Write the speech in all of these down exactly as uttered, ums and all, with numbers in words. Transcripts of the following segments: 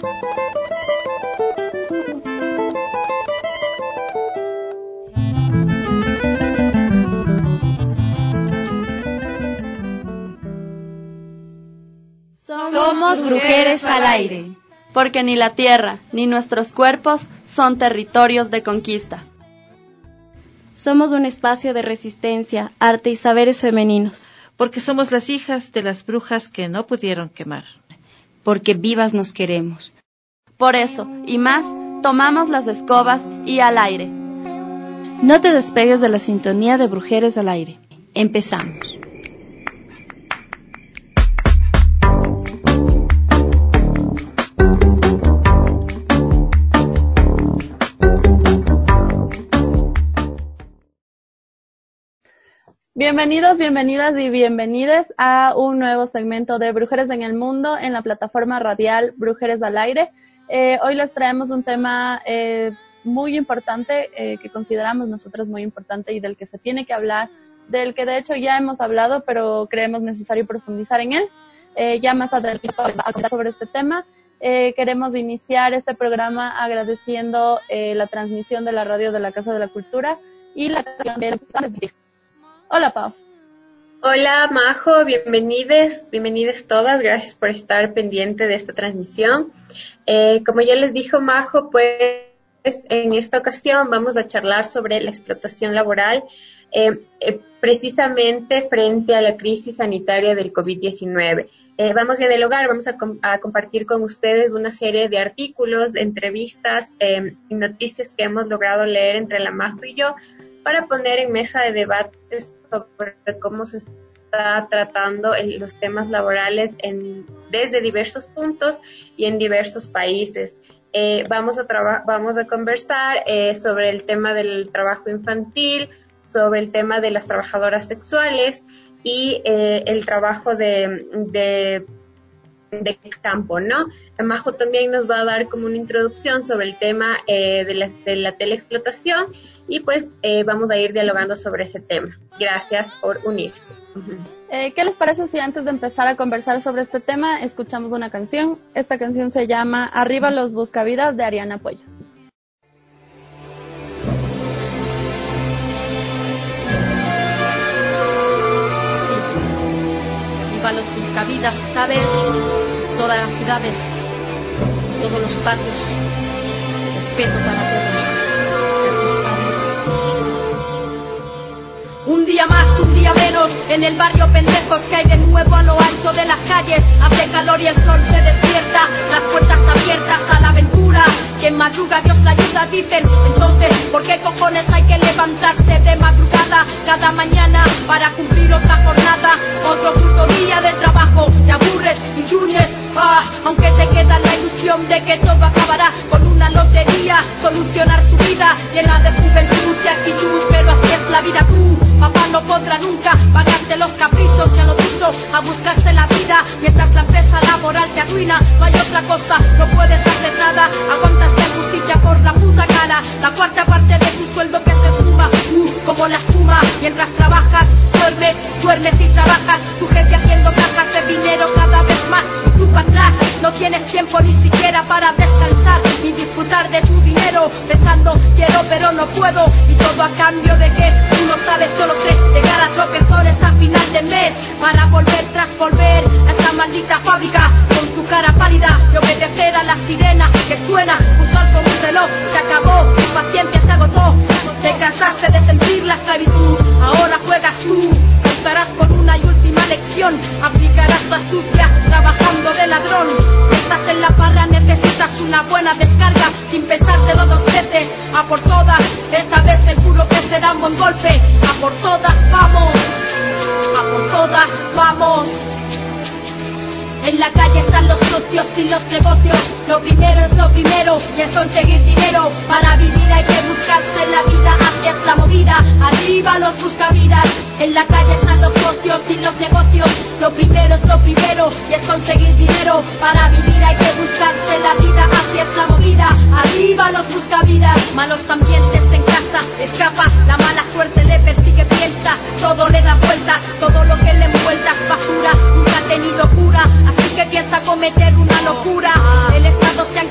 Somos Brujeres al Aire, porque ni la tierra ni nuestros cuerpos son territorios de conquista. Somos un espacio de resistencia, arte y saberes femeninos. Porque somos las hijas de las brujas que no pudieron quemar. Porque vivas nos queremos. Por eso, y más, tomamos las escobas y al aire. No te despegues de la sintonía de Brujeres al Aire. Empezamos. Bienvenidos, bienvenidas y bienvenides a un nuevo segmento de Brujeres en el Mundo en la plataforma radial Brujeres al Aire. Eh, hoy les traemos un tema eh, muy importante, eh, que consideramos nosotros muy importante y del que se tiene que hablar, del que de hecho ya hemos hablado, pero creemos necesario profundizar en él. Eh, ya más adelante vamos a hablar sobre este tema. Eh, queremos iniciar este programa agradeciendo eh, la transmisión de la radio de la Casa de la Cultura y la de Hola, Pau. Hola, Majo, bienvenides, bienvenidas todas, gracias por estar pendiente de esta transmisión. Eh, como ya les dijo Majo, pues en esta ocasión vamos a charlar sobre la explotación laboral, eh, eh, precisamente frente a la crisis sanitaria del COVID diecinueve. Eh, vamos a dialogar, vamos a, com- a compartir con ustedes una serie de artículos, entrevistas eh, y noticias que hemos logrado leer entre la Majo y yo, para poner en mesa de debates sobre cómo se está tratando el, los temas laborales en, desde diversos puntos y en diversos países. Eh, vamos, a traba- vamos a conversar eh, sobre el tema del trabajo infantil, sobre el tema de las trabajadoras sexuales y eh, el trabajo de, de, de campo, ¿no? Majo también nos va a dar como una introducción sobre el tema eh, de, la, de la teleexplotación y pues eh, vamos a ir dialogando sobre ese tema. Gracias por unirse. Uh-huh. Eh, ¿Qué les parece si antes de empezar a conversar sobre este tema escuchamos una canción? Esta canción se llama Arriba los Buscavidas de Ariana Puello. Sí, arriba los Buscavidas, ¿sabes? Todas las ciudades, todos los barrios, respeto para todos. Un día más, un día menos, en el barrio pendejos que hay de nuevo a lo ancho de las calles. Hace calor y el sol se despierta, las puertas abiertas a la aventura. Quien madruga Dios la ayuda, dicen. Entonces, ¿por qué cojones hay que levantarse de madrugada cada mañana para cumplir otra jornada? Otro puto día de trabajo, te aburres y gruñes, ah, aunque te queda la ilusión de que todo acabará con una lotería. Solucionar tu vida llena de juventud y actitud, pero así es la vida. Tú, papá, no podrá nunca pagarte los caprichos y a lo dicho, a buscarse la vida mientras la empresa laboral te arruina. No hay otra cosa, no puedes hacer nada, aguantas la justicia por la puta cara. La cuarta parte de tu sueldo que se fuma, uh, como la espuma. Mientras trabajas, duermes, duermes y trabajas. Tu jefe haciendo cajas de dinero cada vez más y tú para atrás. No tienes tiempo ni siquiera para descansar ni disfrutar de tu dinero, pensando quiero pero no puedo, y todo a cambio de que tú no sabes, yo lo sé, llegar a tropezones a final de mes para volver tras volver a esa maldita fábrica con tu cara pálida y obedecer a la sirena que suena puntual como un reloj. Se acabó, tu paciencia se agotó, te cansaste de sentir la esclavitud, ahora juegas tú. Optarás por una y última lección, aplicarás tu astucia trabajando de ladrón. Estás en la parra, necesitas una buena descarga, sin pensártelo dos veces, a por todas, esta vez seguro que será un buen golpe. A por todas vamos, a por todas vamos. En la calle están los socios y los negocios. Lo primero es lo primero y es conseguir dinero. Para vivir hay que buscarse la vida, así es la movida. Arriba los buscavidas. En la calle están los socios y los negocios. Lo primero es lo primero y es conseguir dinero. Para vivir hay que buscarse la vida, así es la movida. Arriba los buscavidas. Malos ambientes en casa, escapa. La mala suerte le persigue, piensa. Todo le da vueltas, todo lo que le envuelta es basura. Nunca ha tenido cura, así que piensa cometer una locura. El Estado se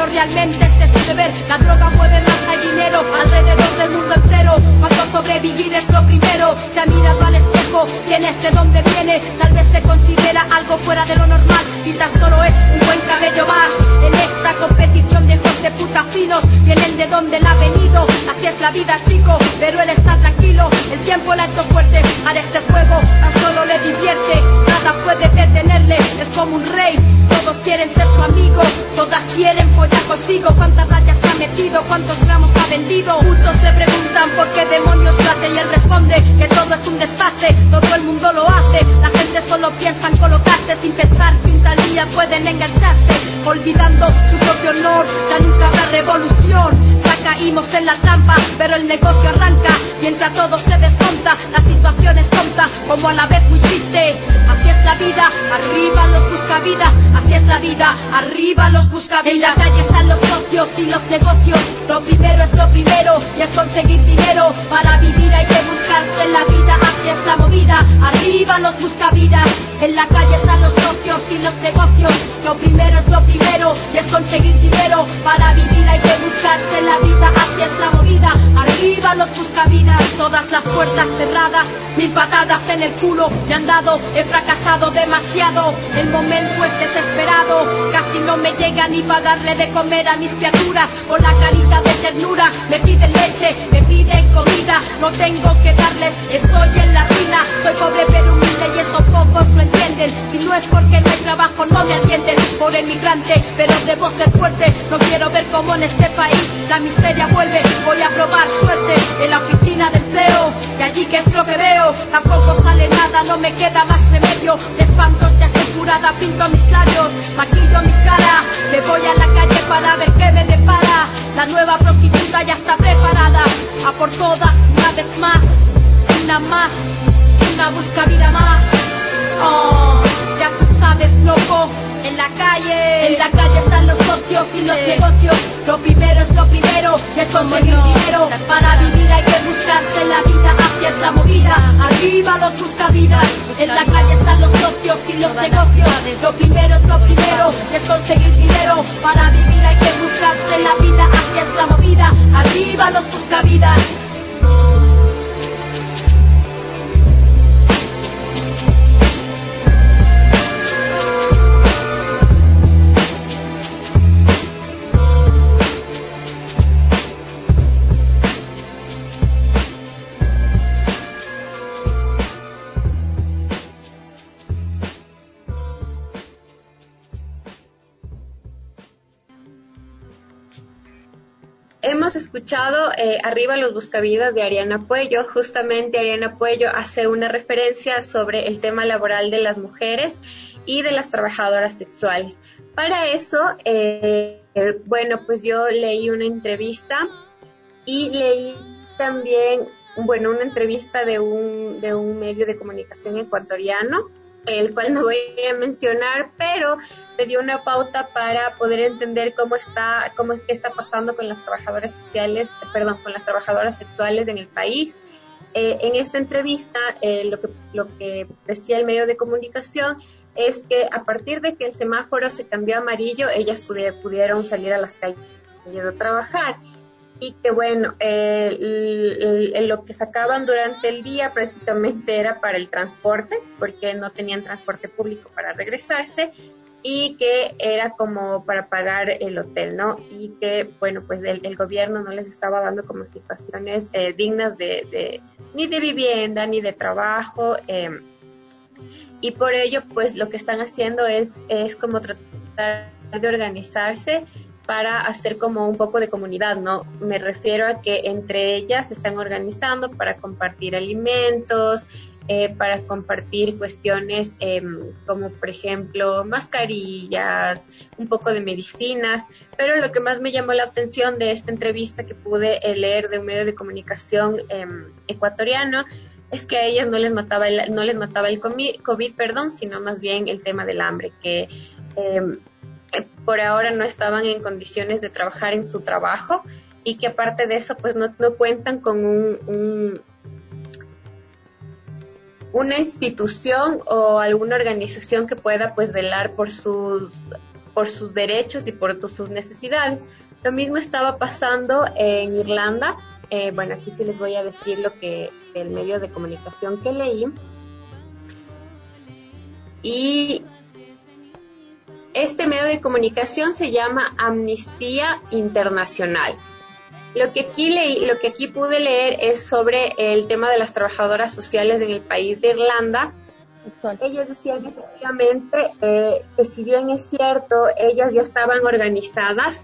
pero realmente este es su deber. La droga mueve raza y dinero alrededor del mundo entero. Cuando sobrevivir es lo primero. Se ha mirado al espejo, quién es, de dónde viene. Tal vez se considera algo fuera de lo normal y tan solo es un buen cabello más. En esta competición de hijos de puta finos, vienen de donde él ha venido. Así es la vida, chico, pero él está tranquilo. El tiempo le ha hecho fuerte, ahora este juego tan solo le divierte. Nada puede detenerle, es como un rey. Todos quieren ser su amigo, todas quieren follar consigo. ¿Cuántas rayas ha metido? ¿Cuántos gramos ha vendido? Muchos le preguntan por qué demonios lo hace y él responde que todo es un desfase, todo el mundo lo hace. La gente solo piensa en colocarse sin pensar que un tal día pueden engancharse, olvidando su propio honor. Ya nunca habrá revolución, ya caímos en la trampa, pero el negocio arranca. Mientras todo se desmonta, la situación es tonta, como a la vez muy triste. Así es la vida, arriba los buscavidas. Así es la vida, arriba los buscavidas. En la calle están los socios y los negocios. Lo primero es lo primero y es conseguir dinero. Para vivir hay que buscarse en la vida. Así es la movida, arriba los buscavidas. En la calle están los socios y los negocios. Lo primero es lo primero y es conseguir dinero. Para vivir hay que buscarse en la vida. Así es la movida, arriba los buscavidas. Todas las puertas cerradas, mil patadas en el culo me han dado. He fracasado demasiado, el momento es desesperado. Casi no me llega ni para darle de comer a mis criaturas. Con la carita de ternura me piden leche, me piden comida. No tengo que darles, estoy en la ruina. Soy pobre pero humilde y eso pocos lo entienden. Si no es porque no hay trabajo no me atienden. Por emigrante pero debo ser fuerte. No quiero ver cómo en este país la miseria vuelve. Voy a probar suerte en la oficina de empleo, y allí que es lo que veo, tampoco sale nada, no me queda más remedio. De espantos ya estoy curada, pinto mis labios, maquillo mi cara, me voy a la calle para ver qué me depara. La nueva prostituta ya está preparada, a por todas una vez más, una más, una buscavida más. Oh, ya tú sabes, loco, en la calle, en la calle están los socios y los negocios. Lo primero es lo primero, es conseguir dinero. Para vivir hay que buscarse la vida, así es la movida, arriba los buscavidas. En la calle están los socios y los negocios. Lo primero es lo primero, es conseguir dinero. Para vivir hay que buscarse la vida, así es la movida, arriba los buscavidas. Hemos escuchado eh, Arriba los buscavidas de Ariana Puello. Justamente Ariana Puello hace una referencia sobre el tema laboral de las mujeres y de las trabajadoras sexuales. Para eso, eh, eh, bueno, pues yo leí una entrevista y leí también, bueno, una entrevista de un, de un medio de comunicación ecuatoriano, el cual no voy a mencionar, pero me dio una pauta para poder entender cómo está, cómo es que está pasando con las trabajadoras sociales, perdón, con las trabajadoras sexuales en el país. Eh, en esta entrevista, eh, lo que, lo que decía el medio de comunicación es que a partir de que el semáforo se cambió a amarillo, ellas pudi- pudieron salir a las calles a trabajar. Y que bueno, eh, el, el, lo que sacaban durante el día prácticamente era para el transporte, porque no tenían transporte público para regresarse, y que era como para pagar el hotel, ¿no? Y que bueno, pues el, el gobierno no les estaba dando como situaciones eh, dignas de, de ni de vivienda ni de trabajo, eh, y por ello pues lo que están haciendo es, es como tratar de organizarse para hacer como un poco de comunidad, ¿no? Me refiero a que entre ellas se están organizando para compartir alimentos, eh, para compartir cuestiones eh, como, por ejemplo, mascarillas, un poco de medicinas, pero lo que más me llamó la atención de esta entrevista que pude eh, leer de un medio de comunicación eh, ecuatoriano es que a ellas no les mataba el, no les mataba el COVID, perdón, sino más bien el tema del hambre, que eh, por ahora no estaban en condiciones de trabajar en su trabajo y que aparte de eso pues no, no cuentan con un, un, una institución o alguna organización que pueda pues velar por sus por sus derechos y por tu, sus necesidades. Lo mismo estaba pasando en Irlanda. Eh, bueno, aquí sí les voy a decir lo que el medio de comunicación que leí. Y este medio de comunicación se llama Amnistía Internacional. Lo que aquí leí, lo que aquí pude leer es sobre el tema de las trabajadoras sociales en el país de Irlanda. Exacto. Ellas decían que efectivamente, eh, que si bien es cierto, ellas ya estaban organizadas,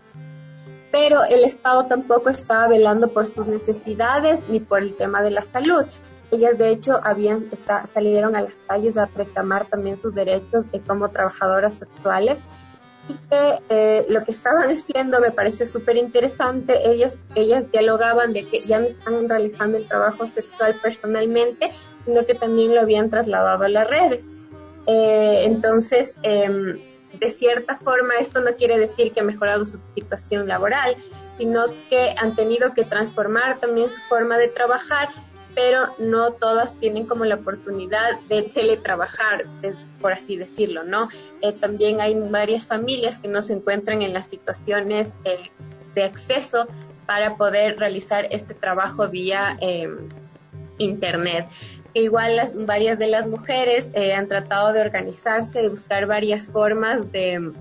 pero el Estado tampoco estaba velando por sus necesidades ni por el tema de la salud. Ellas, de hecho, habían está, salieron a las calles a reclamar también sus derechos de como trabajadoras sexuales. Y que eh, lo que estaban haciendo me pareció súper interesante. Ellas, ellas dialogaban de que ya no están realizando el trabajo sexual personalmente, sino que también lo habían trasladado a las redes. Eh, entonces, eh, de cierta forma, esto no quiere decir que ha mejorado su situación laboral, sino que han tenido que transformar también su forma de trabajar, pero no todas tienen como la oportunidad de teletrabajar, de, por así decirlo, ¿no? Eh, también hay varias familias que no se encuentran en las situaciones eh, de acceso para poder realizar este trabajo vía eh, internet. Igual las, varias de las mujeres eh, han tratado de organizarse, de buscar varias formas de,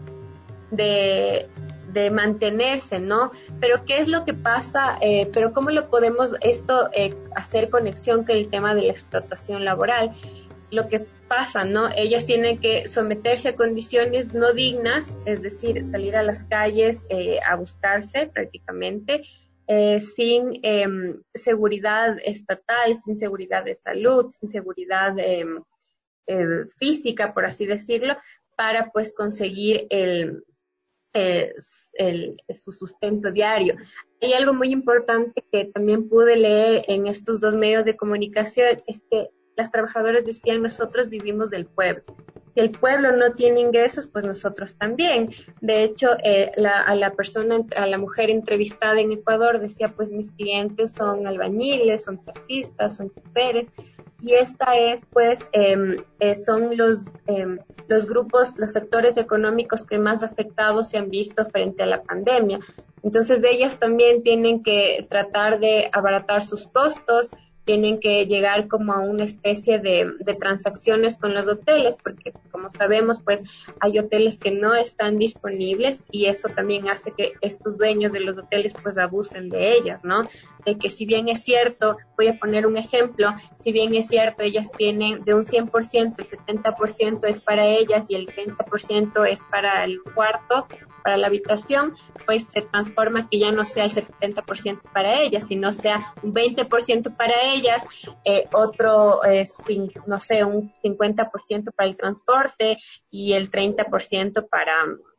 de, de mantenerse, ¿no? Pero ¿qué es lo que pasa? Eh, pero ¿cómo lo podemos esto eh, hacer conexión con el tema de la explotación laboral? Lo que pasa, ¿no? Ellas tienen que someterse a condiciones no dignas, es decir, salir a las calles eh, a buscarse prácticamente, Eh, sin eh, seguridad estatal, sin seguridad de salud, sin seguridad eh, eh, física, por así decirlo, para pues conseguir el, eh, el, su sustento diario. Hay algo muy importante que también pude leer en estos dos medios de comunicación, es que las trabajadoras decían, nosotros vivimos del pueblo. Si el pueblo no tiene ingresos, pues nosotros también. De hecho, eh, la, a la persona, a la mujer entrevistada en Ecuador decía, pues mis clientes son albañiles, son taxistas, son choferes, y esta es, pues, eh, eh, son los, eh, los grupos, los sectores económicos que más afectados se han visto frente a la pandemia. Entonces, ellas también tienen que tratar de abaratar sus costos, tienen que llegar como a una especie de, de transacciones con los hoteles, porque como sabemos, pues hay hoteles que no están disponibles y eso también hace que estos dueños de los hoteles pues abusen de ellas, ¿no? De que si bien es cierto, voy a poner un ejemplo, si bien es cierto, ellas tienen de un cien por ciento, el setenta por ciento es para ellas y el treinta por ciento es para el cuarto, para la habitación, pues se transforma que ya no sea el setenta por ciento para ellas, sino sea un veinte por ciento para ellas, eh, otro, eh, sin, no sé, un cincuenta por ciento para el transporte y el treinta por ciento para,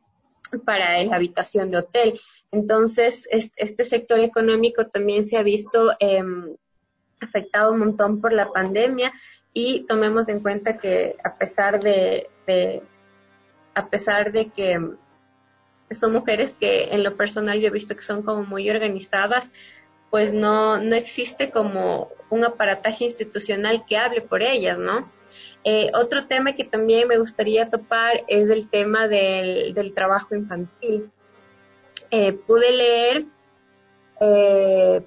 para la habitación de hotel. Entonces, es, este sector económico también se ha visto eh, afectado un montón por la pandemia y tomemos en cuenta que a pesar de, de a pesar de que son mujeres que en lo personal yo he visto que son como muy organizadas, pues no, no existe como un aparataje institucional que hable por ellas, ¿no? Eh, otro tema que también me gustaría topar es el tema del, del trabajo infantil. Eh, pude leer eh,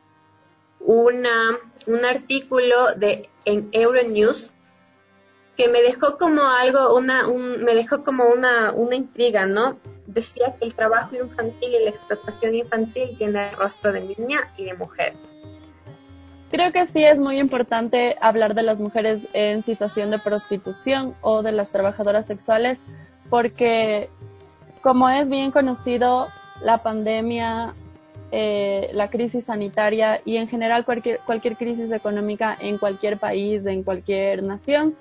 una, un artículo de, en Euronews que me dejó como algo, una, un, me dejó como una, una intriga, ¿no? Decía que el trabajo infantil y la explotación infantil tiene el rostro de niña y de mujer. Creo que sí es muy importante hablar de las mujeres en situación de prostitución o de las trabajadoras sexuales, porque como es bien conocido, la pandemia, eh, la crisis sanitaria y en general cualquier, cualquier crisis económica en cualquier país, en cualquier nación,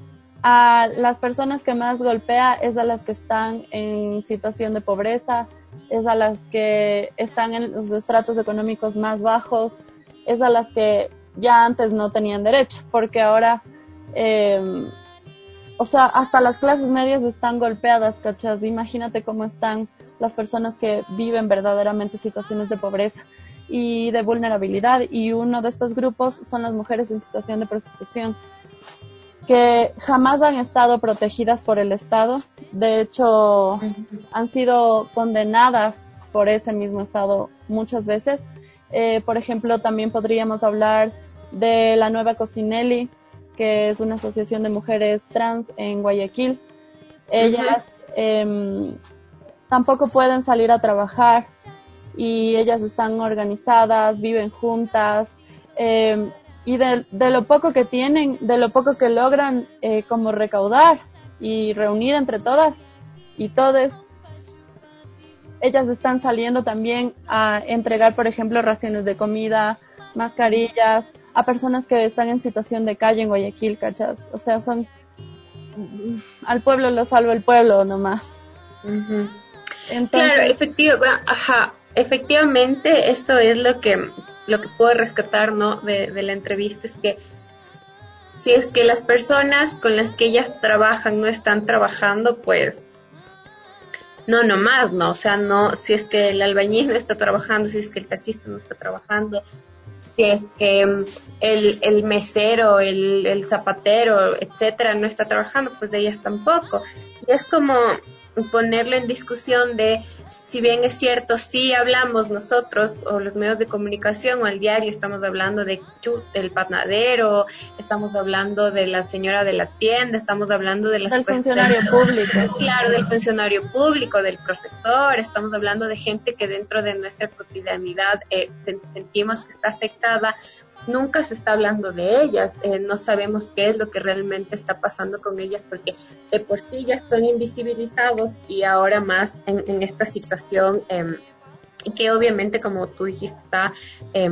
a las personas que más golpea es a las que están en situación de pobreza, es a las que están en los estratos económicos más bajos, es a las que ya antes no tenían derecho, porque ahora, eh, o sea, hasta las clases medias están golpeadas, ¿cachas? Imagínate cómo están las personas que viven verdaderamente situaciones de pobreza y de vulnerabilidad, y uno de estos grupos son las mujeres en situación de prostitución. que jamás han estado protegidas por el Estado. De hecho, han sido condenadas por ese mismo Estado muchas veces. Eh, por ejemplo, también podríamos hablar de la Nueva Cocinelli, que es una asociación de mujeres trans en Guayaquil. Ellas uh-huh. eh, tampoco pueden salir a trabajar y ellas están organizadas, viven juntas, eh, y de, de lo poco que tienen, de lo poco que logran eh, como recaudar y reunir entre todas y todes, ellas están saliendo también a entregar, por ejemplo, raciones de comida, mascarillas, a personas que están en situación de calle en Guayaquil, ¿cachas? O sea, son, al pueblo lo salva el pueblo nomás. Uh-huh. Entonces, claro, efectivo, ajá, efectivamente, esto es lo que lo que puedo rescatar, ¿no? de, de la entrevista, es que si es que las personas con las que ellas trabajan no están trabajando, pues no, no más, ¿no? O sea, no, si es que el albañil no está trabajando, si es que el taxista no está trabajando, si es que el, el mesero, el, el zapatero, etcétera, no está trabajando, pues de ellas tampoco. Y es como ponerlo en discusión de, si bien es cierto, sí hablamos nosotros o los medios de comunicación o el diario, estamos hablando de chut, del panadero, estamos hablando de la señora de la tienda, estamos hablando de las del funcionario público. Claro, del funcionario público, del profesor, estamos hablando de gente que dentro de nuestra cotidianidad eh, sentimos que está afectada. Nunca se está hablando de ellas, eh, no sabemos qué es lo que realmente está pasando con ellas, porque de por sí ya son invisibilizados y ahora más en, en esta situación eh, que obviamente, como tú dijiste, está, eh,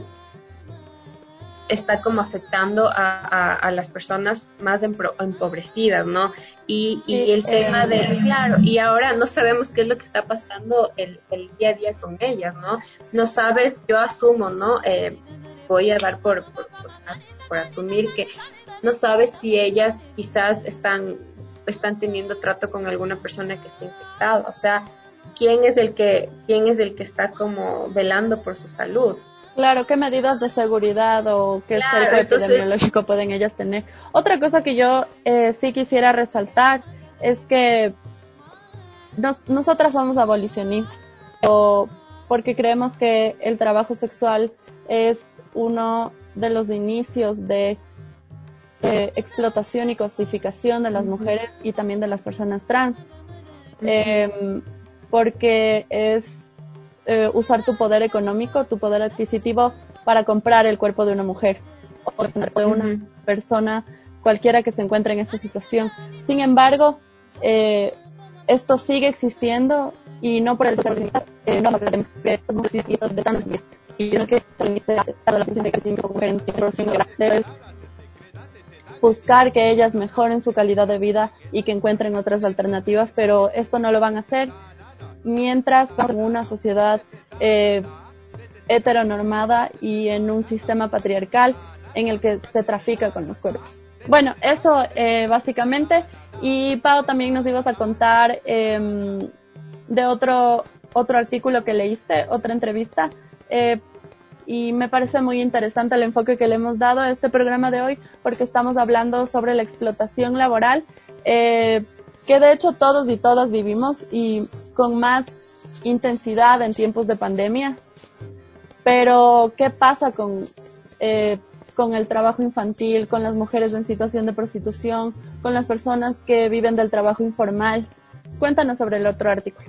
está como afectando a, a, a las personas más empro, empobrecidas, ¿no? Y, y sí, el eh, tema de, claro, y ahora no sabemos qué es lo que está pasando el, el día a día con ellas, ¿no? No sabes, yo asumo, ¿no? Eh, voy a dar por, por, por, por asumir que no sabes si ellas quizás están, están teniendo trato con alguna persona que esté infectada. O sea, ¿quién es el que, quién es el que está como velando por su salud? Claro, ¿qué medidas de seguridad o qué claro, cerco entonces, epidemiológico pueden ellas tener? Otra cosa que yo eh, sí quisiera resaltar es que nos, nosotras somos abolicionistas, o porque creemos que el trabajo sexual es uno de los inicios de eh, explotación y cosificación de las uh-huh. mujeres y también de las personas trans, uh-huh. eh, porque es eh, usar tu poder económico, tu poder adquisitivo para comprar el cuerpo de una mujer o de una uh-huh. persona cualquiera que se encuentre en esta situación. Sin embargo, eh, esto sigue existiendo y no por el eh, no por el de tantos y yo no que la función de crecimiento mujer en debes buscar que ellas mejoren su calidad de vida y que encuentren otras alternativas, pero esto no lo van a hacer mientras estamos en una sociedad eh, heteronormada y en un sistema patriarcal en el que se trafica con los cuerpos. Bueno, eso eh, básicamente. Y Pau, también nos ibas a contar eh, de otro otro artículo que leíste, otra entrevista, eh, y me parece muy interesante el enfoque que le hemos dado a este programa de hoy, porque estamos hablando sobre la explotación laboral, eh, que de hecho todos y todas vivimos y con más intensidad en tiempos de pandemia. Pero, ¿qué pasa con eh, con el trabajo infantil, con las mujeres en situación de prostitución, con las personas que viven del trabajo informal? Cuéntanos sobre el otro artículo.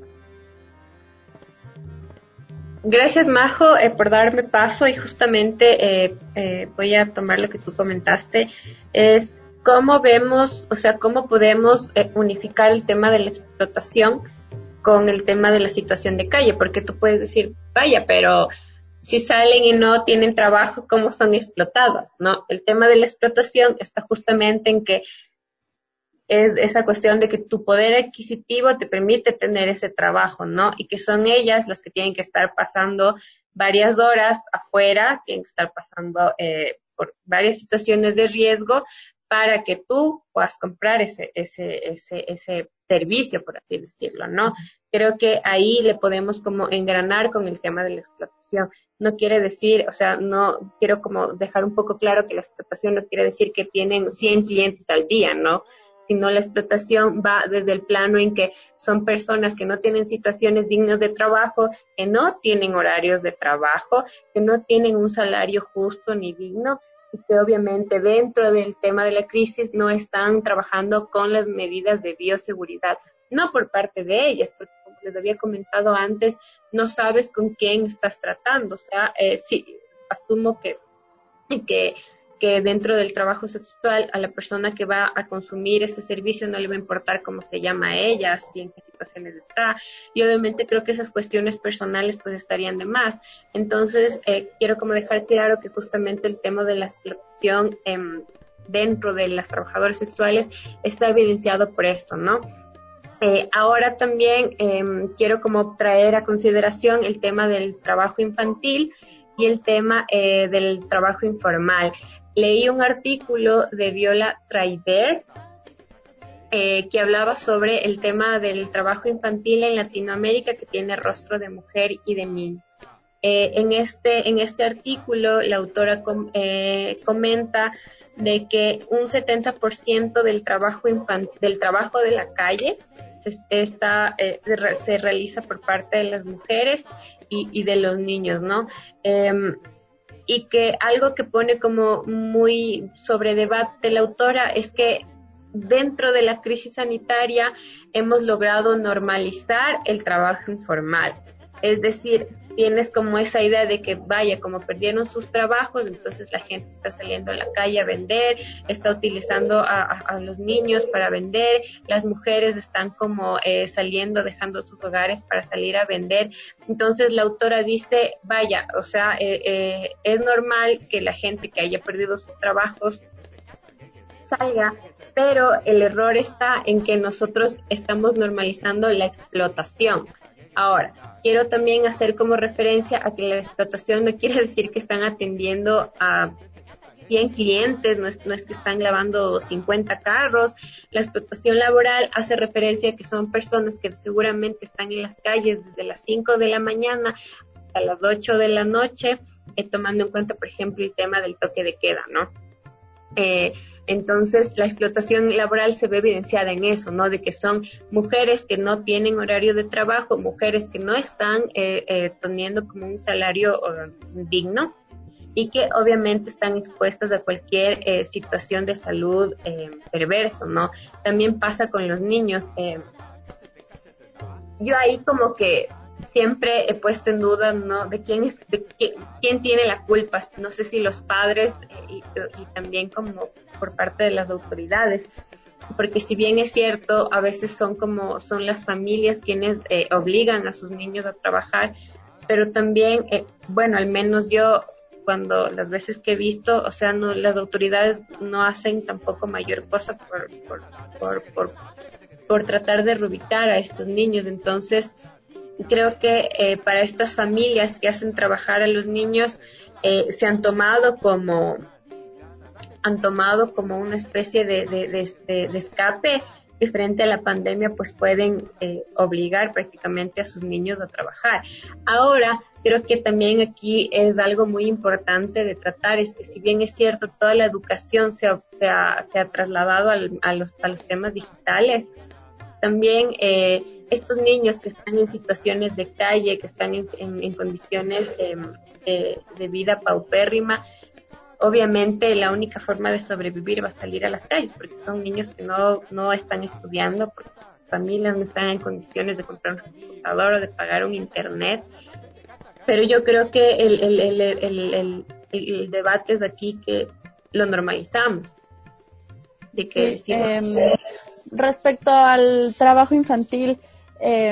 Gracias, Majo, eh, por darme paso, y justamente eh, eh, voy a tomar lo que tú comentaste, es cómo vemos, o sea, cómo podemos eh, unificar el tema de la explotación con el tema de la situación de calle, porque tú puedes decir, vaya, pero si salen y no tienen trabajo, ¿cómo son explotadas? ¿No? El tema de la explotación está justamente en que es esa cuestión de que tu poder adquisitivo te permite tener ese trabajo, ¿no? Y que son ellas las que tienen que estar pasando varias horas afuera, tienen que estar pasando eh, por varias situaciones de riesgo para que tú puedas comprar ese, ese, ese, ese servicio, por así decirlo, ¿no? Creo que ahí le podemos como engranar con el tema de la explotación. No quiere decir, o sea, no quiero como dejar un poco claro que la explotación no quiere decir que tienen cien clientes al día, ¿no? Sino la explotación va desde el plano en que son personas que no tienen situaciones dignas de trabajo, que no tienen horarios de trabajo, que no tienen un salario justo ni digno, y que obviamente dentro del tema de la crisis no están trabajando con las medidas de bioseguridad, no por parte de ellas, porque como les había comentado antes, no sabes con quién estás tratando. O sea, eh, sí, asumo que, que, que dentro del trabajo sexual a la persona que va a consumir este servicio no le va a importar cómo se llama ella, si en qué situaciones está, y obviamente creo que esas cuestiones personales pues estarían de más. Entonces, eh, quiero como dejar claro que justamente el tema de la explotación eh, dentro de las trabajadoras sexuales está evidenciado por esto, ¿no? Eh, ahora también eh, quiero como traer a consideración el tema del trabajo infantil y el tema eh, del trabajo informal. Leí un artículo de Viola Traiber eh, que hablaba sobre el tema del trabajo infantil en Latinoamérica, que tiene rostro de mujer y de niño. Eh, en, este, en este artículo la autora com, eh, comenta de que un setenta por ciento del trabajo infant, del trabajo de la calle se, está, eh, se, se realiza por parte de las mujeres y, y de los niños, ¿no? Eh, y que algo que pone como muy sobre debate la autora es que dentro de la crisis sanitaria hemos logrado normalizar el trabajo informal. Es decir, tienes como esa idea de que, vaya, como perdieron sus trabajos, entonces la gente está saliendo a la calle a vender, está utilizando a, a, a los niños para vender, las mujeres están como eh, saliendo, dejando sus hogares para salir a vender. Entonces la autora dice, vaya, o sea, eh, eh, es normal que la gente que haya perdido sus trabajos salga, pero el error está en que nosotros estamos normalizando la explotación. Ahora, quiero también hacer como referencia a que la explotación no quiere decir que están atendiendo a cien clientes, no es, no es que están lavando cincuenta carros. La explotación laboral hace referencia a que son personas que seguramente están en las calles desde las cinco de la mañana hasta las ocho de la noche, eh, tomando en cuenta, por ejemplo, el tema del toque de queda, ¿no? Eh, entonces, la explotación laboral se ve evidenciada en eso, ¿no? De que son mujeres que no tienen horario de trabajo, mujeres que no están eh, eh, teniendo como un salario uh, digno y que obviamente están expuestas a cualquier eh, situación de salud eh, perverso, ¿no? También pasa con los niños. Eh, yo ahí como que siempre he puesto en duda, ¿no? De quién es, de quién, quién tiene la culpa. No sé si los padres eh, y, y también como por parte de las autoridades, porque si bien es cierto, a veces son como son las familias quienes eh, obligan a sus niños a trabajar, pero también, eh, bueno, al menos yo cuando las veces que he visto, o sea, no, las autoridades no hacen tampoco mayor cosa por por por por, por tratar de reubicar a estos niños. Entonces creo que eh, para estas familias que hacen trabajar a los niños eh, se han tomado como han tomado como una especie de, de, de, de, de escape que frente a la pandemia pues pueden eh, obligar prácticamente a sus niños a trabajar. Ahora, creo que también aquí es algo muy importante de tratar, es que si bien es cierto toda la educación se ha, se ha, se ha trasladado al, a, los, a los temas digitales, también eh, estos niños que están en situaciones de calle, que están en, en, en condiciones eh, de, de vida paupérrima, obviamente la única forma de sobrevivir va a salir a las calles, porque son niños que no, no están estudiando, porque sus familias no están en condiciones de comprar un computador o de pagar un internet. Pero yo creo que el, el, el, el, el, el, el debate es aquí que lo normalizamos. De que sí, eh, respecto al trabajo infantil, eh,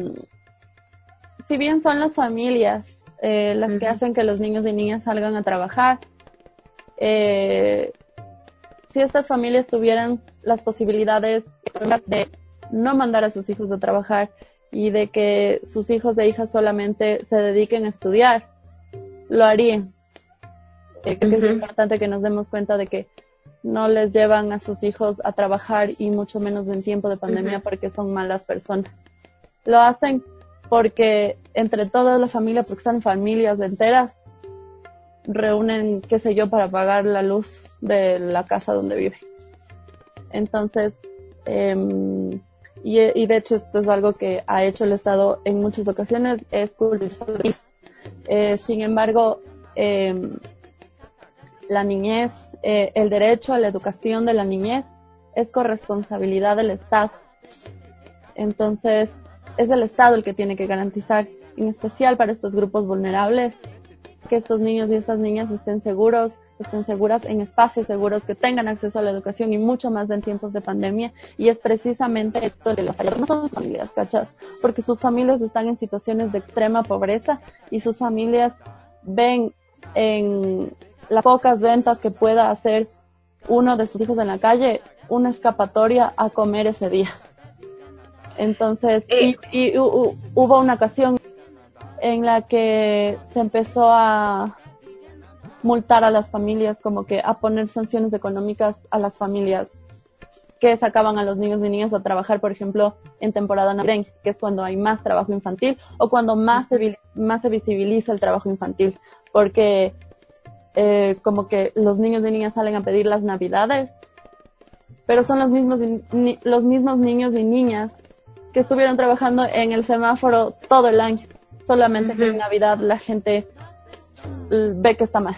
si bien son las familias eh, las uh-huh. que hacen que los niños y niñas salgan a trabajar, eh, si estas familias tuvieran las posibilidades de no mandar a sus hijos a trabajar y de que sus hijos e hijas solamente se dediquen a estudiar, lo harían. Eh, creo uh-huh. que es importante que nos demos cuenta de que no les llevan a sus hijos a trabajar y mucho menos en tiempo de pandemia uh-huh. porque son malas personas. Lo hacen porque entre toda la familia, porque están familias enteras, reúnen, qué sé yo, para pagar la luz de la casa donde viven. Entonces, eh, y, y de hecho esto es algo que ha hecho el Estado en muchas ocasiones, es cubrir. Eh, sin embargo, eh, la niñez, eh, el derecho a la educación de la niñez es corresponsabilidad del Estado. Entonces, es el Estado el que tiene que garantizar, en especial para estos grupos vulnerables, que estos niños y estas niñas estén seguros, estén seguras en espacios seguros, que tengan acceso a la educación y mucho más en tiempos de pandemia. Y es precisamente esto que les falla. No son sus familias, ¿cachas? Porque sus familias están en situaciones de extrema pobreza y sus familias ven en las pocas ventas que pueda hacer uno de sus hijos en la calle una escapatoria a comer ese día. Entonces, y, y uh, hubo una ocasión en la que se empezó a multar a las familias, como que a poner sanciones económicas a las familias que sacaban a los niños y niñas a trabajar, por ejemplo, en temporada navideña, que es cuando hay más trabajo infantil o cuando más se, más se visibiliza el trabajo infantil, porque eh, como que los niños y niñas salen a pedir las navidades, pero son los mismos, ni, los mismos niños y niñas que estuvieron trabajando en el semáforo todo el año. Solamente uh-huh. que en Navidad la gente ve que está mal.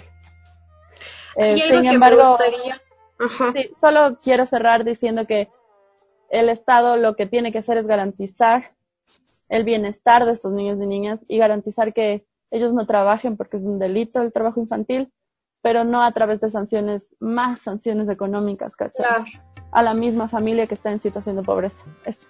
Eh, sin embargo, uh-huh. sí, solo quiero cerrar diciendo que el Estado lo que tiene que hacer es garantizar el bienestar de estos niños y niñas y garantizar que ellos no trabajen porque es un delito el trabajo infantil, pero no a través de sanciones, más sanciones económicas, ¿cachai? Claro. A la misma familia que está en situación de pobreza. Eso.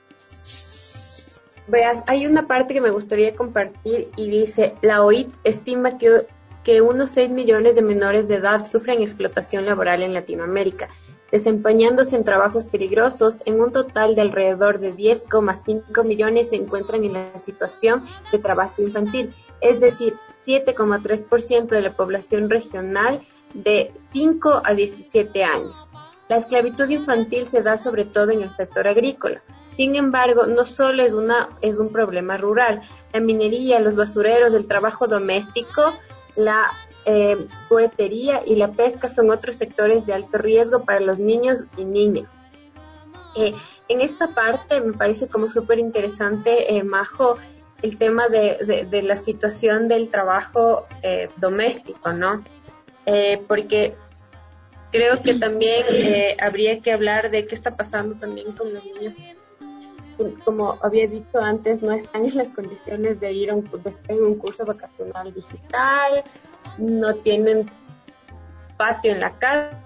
Veas, hay una parte que me gustaría compartir y dice, la O I T estima que, que unos seis millones de menores de edad sufren explotación laboral en Latinoamérica, desempeñándose en trabajos peligrosos. En un total de alrededor de diez coma cinco millones se encuentran en la situación de trabajo infantil, es decir, siete coma tres por ciento de la población regional de cinco a diecisiete años. La esclavitud infantil se da sobre todo en el sector agrícola. Sin embargo, no solo es, una, es un problema rural. La minería, los basureros, el trabajo doméstico, la eh, cohetería y la pesca son otros sectores de alto riesgo para los niños y niñas. Eh, en esta parte me parece como súper interesante, eh, Majo, el tema de, de, de la situación del trabajo eh, doméstico, ¿no? Eh, porque creo que también eh, habría que hablar de qué está pasando también con los niños. Como había dicho antes, no están en las condiciones de ir a un, de estar en un curso vacacional digital, no tienen patio en la casa.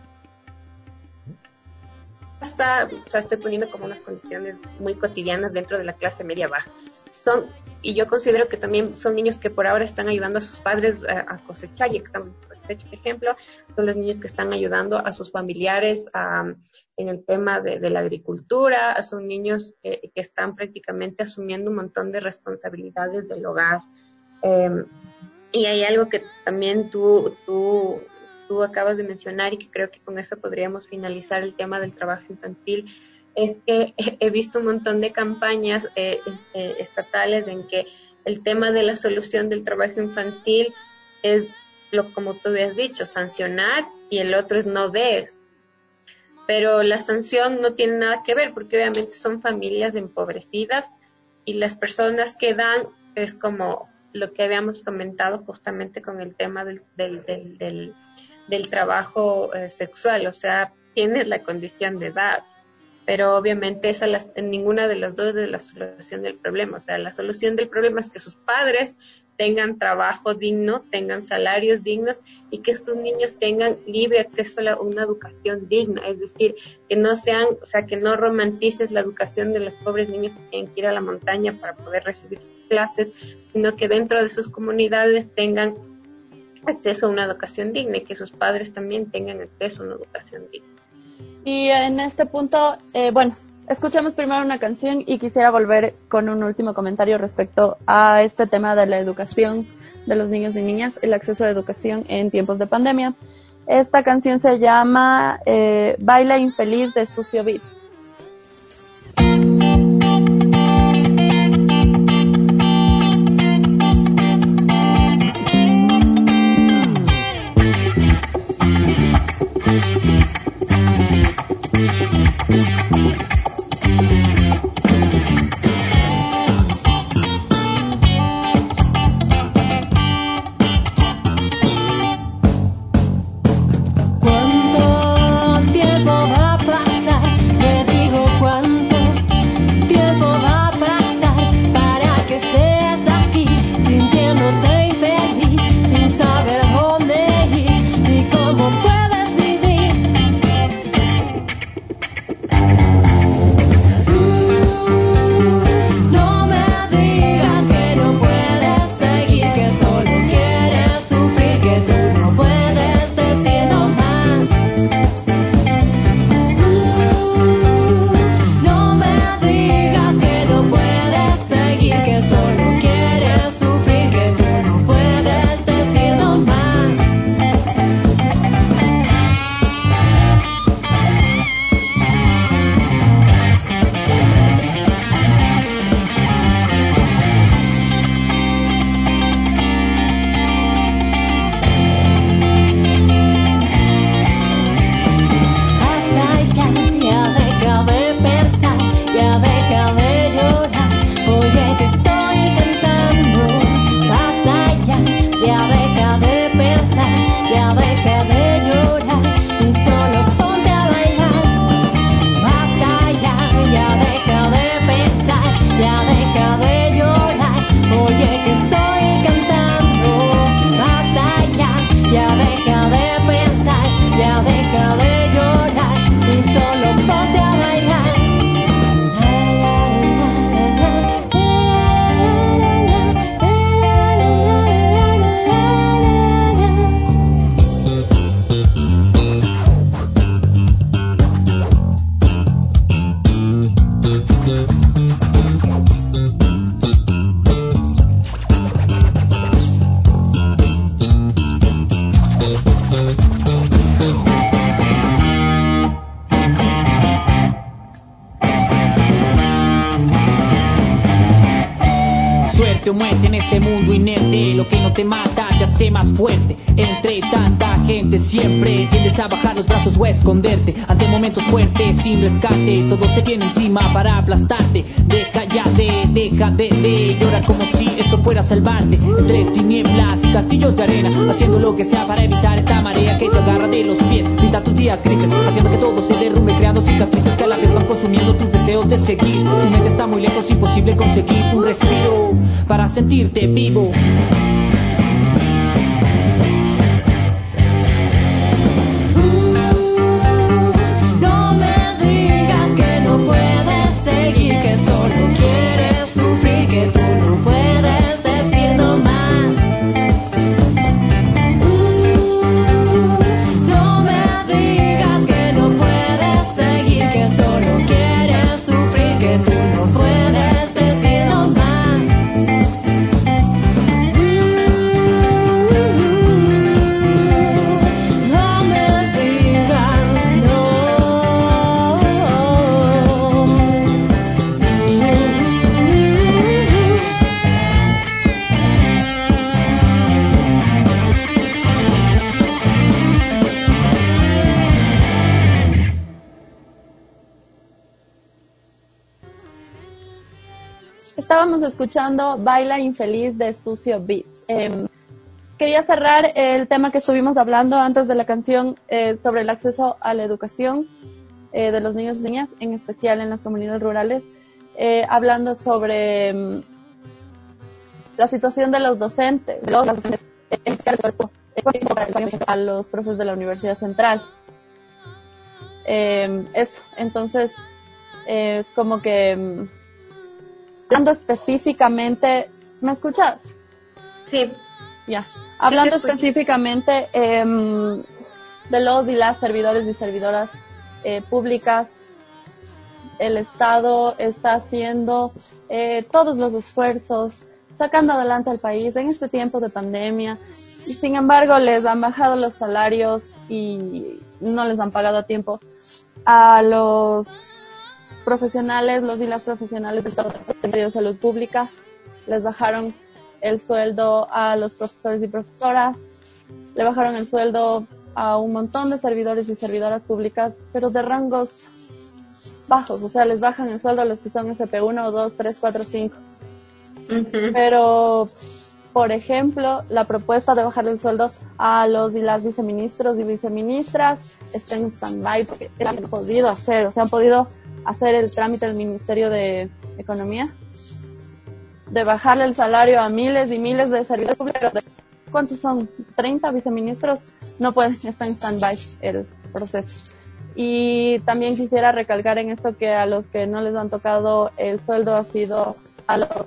O sea, estoy poniendo como unas condiciones muy cotidianas dentro de la clase media baja. Son, y yo considero que también son niños que por ahora están ayudando a sus padres a, a cosechar, y que estamos en cosecha, por ejemplo, son los niños que están ayudando a sus familiares a, en el tema de, de la agricultura, son niños eh, que están prácticamente asumiendo un montón de responsabilidades del hogar. Eh, y hay algo que también tú, tú, tú acabas de mencionar y que creo que con eso podríamos finalizar el tema del trabajo infantil, es que he visto un montón de campañas eh, eh, estatales en que el tema de la solución del trabajo infantil es, lo como tú habías dicho, sancionar, y el otro es no des. Pero la sanción no tiene nada que ver, porque obviamente son familias empobrecidas y las personas que dan es como lo que habíamos comentado justamente con el tema del, del, del, del, del trabajo eh, sexual, o sea, tienes la condición de edad. Pero obviamente esa las, en ninguna de las dos es la solución del problema. O sea, la solución del problema es que sus padres tengan trabajo digno, tengan salarios dignos y que estos niños tengan libre acceso a la, una educación digna. Es decir, que no sean, o sea, que no romantices la educación de los pobres niños que tienen que ir a la montaña para poder recibir sus clases, sino que dentro de sus comunidades tengan acceso a una educación digna y que sus padres también tengan acceso a una educación digna. Y en este punto, eh, bueno, escuchamos primero una canción y quisiera volver con un último comentario respecto a este tema de la educación de los niños y niñas, el acceso a educación en tiempos de pandemia. Esta canción se llama eh, Baila Infeliz de Sucio Beat. Suerte o muerte en este mundo inerte, lo que no te mata te hace más fuerte. Entre tanta gente siempre tiendes a bajar los brazos o a esconderte ante momentos fuertes sin rescate. Todo se viene encima para aplastarte. Deja ya de, deja de, de llorar como si esto fuera salvarte. Entre tinieblas y castillos de arena, haciendo lo que sea para evitar esta marea que te agarra de los pies. Pinta tus días grises, haciendo que todo se derrumbe, creando cicatrices que a la vez van consumiendo tus deseos de seguir. Tu mente está muy lejos, imposible conseguir un respiro para sentirte vivo. No me digas que no puedes seguir, que solo quieres sufrir, que tú no puedes decir no más. No me digas que no puedes seguir, que solo quieres sufrir, que tú no puedes decir no más. Estábamos escuchando Baila Infeliz de Sucio Beat. Eh, quería cerrar el tema que estuvimos hablando antes de la canción eh, sobre el acceso a la educación eh, de los niños y niñas, en especial en las comunidades rurales, eh, hablando sobre um, la situación de los docentes, de los docentes a los profes de la Universidad Central. Eh, eso, entonces eh, es como que um, hablando específicamente, ¿me escuchas? Sí. Ya. Hablando sí específicamente eh, de los y las servidores y servidoras eh, públicas, el Estado está haciendo eh, todos los esfuerzos sacando adelante al país en este tiempo de pandemia. Y sin embargo, les han bajado los salarios y no les han pagado a tiempo a los profesionales, los y las profesionales del Ministerio de Salud Pública. Les bajaron el sueldo a los profesores y profesoras, le bajaron el sueldo a un montón de servidores y servidoras públicas, pero de rangos bajos, o sea, les bajan el sueldo a los que son S P uno, dos, tres, cuatro, cinco. Uh-huh. Pero, por ejemplo, la propuesta de bajar el sueldo a los y las viceministros y viceministras está en stand-by porque se han podido hacer, o sea, han podido hacer el trámite del Ministerio de Economía de bajarle el salario a miles y miles de servidores públicos. ¿Cuántos son? treinta viceministros. No pueden, está en stand-by el proceso. Y también quisiera recalcar en esto que a los que no les han tocado el sueldo ha sido a los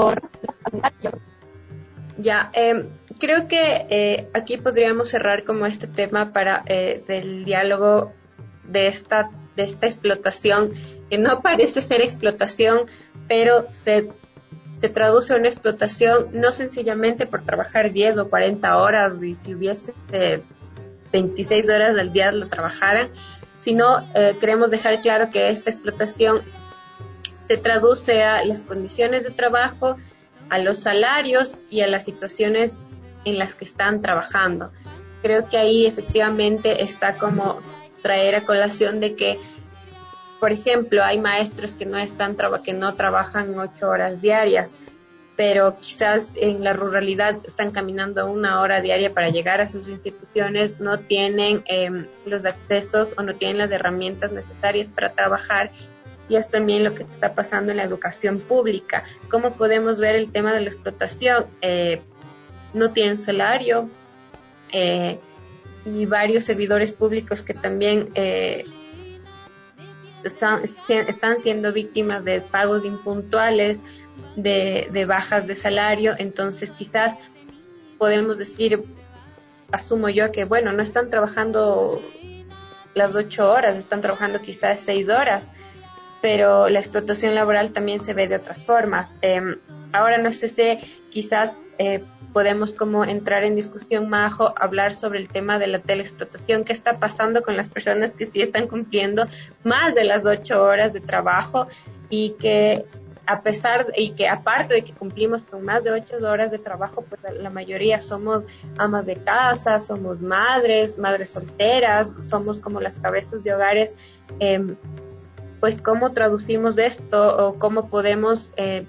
ya, eh, creo que eh, aquí podríamos cerrar como este tema para eh, del diálogo de esta de esta explotación que no parece ser explotación, pero se se traduce en una explotación no sencillamente por trabajar diez o cuarenta horas y si hubiese eh, veintiséis horas al día lo trabajaran, sino eh, queremos dejar claro que esta explotación se traduce a las condiciones de trabajo, a los salarios y a las situaciones en las que están trabajando. Creo que ahí efectivamente está como traer a colación de que, por ejemplo, hay maestros que no están que no trabajan ocho horas diarias, pero quizás en la ruralidad están caminando una hora diaria para llegar a sus instituciones, no tienen eh, los accesos o no tienen las herramientas necesarias para trabajar. Y es también lo que está pasando en la educación pública. ¿Cómo podemos ver el tema de la explotación? Eh, no tienen salario eh, y varios servidores públicos que también eh, están, están siendo víctimas de pagos impuntuales, de, de bajas de salario. Entonces quizás podemos decir, asumo yo que bueno, no están trabajando las ocho horas, están trabajando quizás seis horas, pero la explotación laboral también se ve de otras formas. Eh, ahora no sé si quizás eh, podemos como entrar en discusión, Majo, hablar sobre el tema de la teleexplotación, qué está pasando con las personas que sí están cumpliendo más de las ocho horas de trabajo y que a pesar y que aparte de que cumplimos con más de ocho horas de trabajo, pues la mayoría somos amas de casa, somos madres, madres solteras, somos como las cabezas de hogares. Eh, pues cómo traducimos esto o cómo podemos, eh,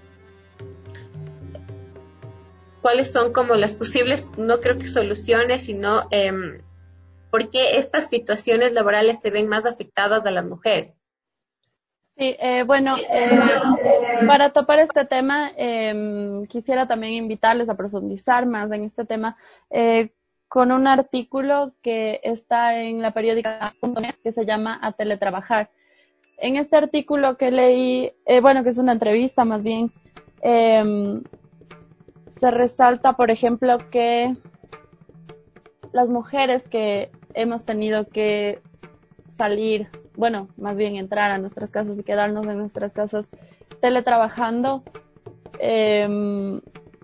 cuáles son como las posibles, no creo que soluciones, sino eh, por qué estas situaciones laborales se ven más afectadas a las mujeres. Sí, eh, bueno, eh, para topar este tema, eh, quisiera también invitarles a profundizar más en este tema eh, con un artículo que está en la periódica que se llama A Teletrabajar. En este artículo que leí, eh, bueno, que es una entrevista más bien, eh, se resalta, por ejemplo, que las mujeres que hemos tenido que salir, bueno, más bien entrar a nuestras casas y quedarnos en nuestras casas teletrabajando, eh,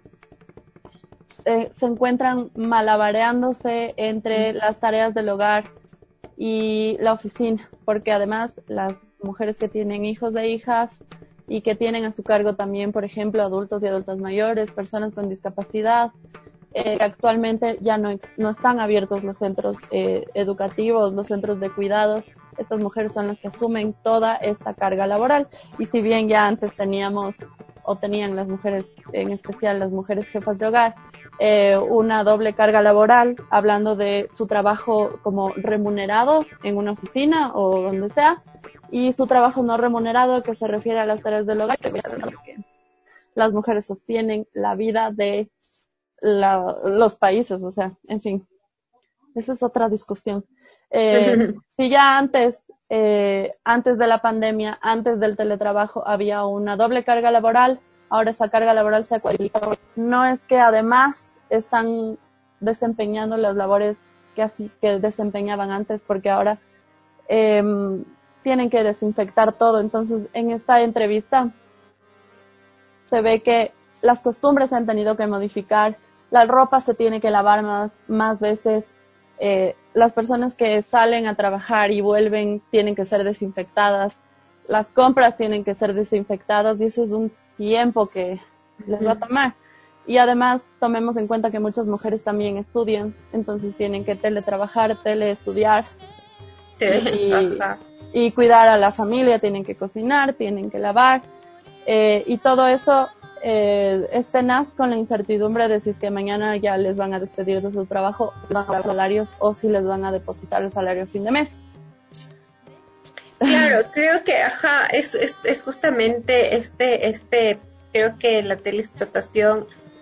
se, se encuentran malabareándose entre las tareas del hogar y la oficina, porque además las mujeres que tienen hijos e hijas y que tienen a su cargo también, por ejemplo, adultos y adultas mayores, personas con discapacidad, eh, actualmente ya no, no están abiertos los centros eh, educativos, los centros de cuidados. Estas mujeres son las que asumen toda esta carga laboral. Y si bien ya antes teníamos, o tenían las mujeres, en especial las mujeres jefas de hogar, eh, una doble carga laboral, hablando de su trabajo como remunerado en una oficina o donde sea, y su trabajo no remunerado, que se refiere a las tareas del hogar, que las mujeres sostienen la vida de la, los países, o sea, en fin, esa es otra discusión. Eh, si ya antes, eh, antes de la pandemia, antes del teletrabajo, había una doble carga laboral, ahora esa carga laboral se ha cuadriplicado. No es que además están desempeñando las labores que así que desempeñaban antes, porque ahora eh, tienen que desinfectar todo. Entonces, en esta entrevista se ve que las costumbres se han tenido que modificar, la ropa se tiene que lavar más, más veces, eh, las personas que salen a trabajar y vuelven tienen que ser desinfectadas, las compras tienen que ser desinfectadas y eso es un tiempo que les va a tomar. Y además tomemos en cuenta que muchas mujeres también estudian, entonces tienen que teletrabajar, teleestudiar Sí, y, y cuidar a la familia, tienen que cocinar, tienen que lavar eh, y todo eso eh, es tenaz con la incertidumbre de si es que mañana ya les van a despedir de su trabajo, van a dar salarios o si les van a depositar el salario a fin de mes. Claro, creo que, ajá, es, es, es justamente este, este, creo que la teleexplotación,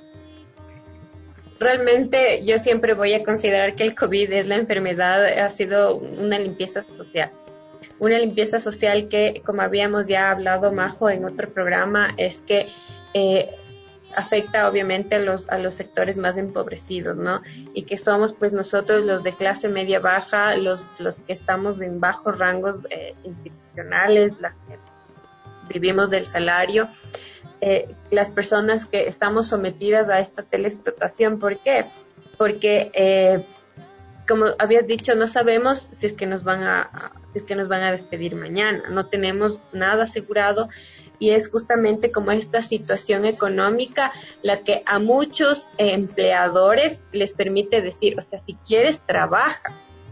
realmente yo siempre voy a considerar que el COVID es la enfermedad, ha sido una limpieza social. Una limpieza social que, como habíamos ya hablado, Majo, en otro programa, es que eh, afecta obviamente a los, a los sectores más empobrecidos, ¿no? Y que somos pues nosotros los de clase media baja, los, los que estamos en bajos rangos eh, institucionales, las que vivimos del salario, eh, las personas que estamos sometidas a esta teleexplotación. ¿Por qué? Porque eh, como habías dicho, no sabemos si es que nos van a, a si es que nos van a despedir mañana, no tenemos nada asegurado y es justamente como esta situación económica la que a muchos eh, empleadores les permite decir, o sea, si quieres trabaja,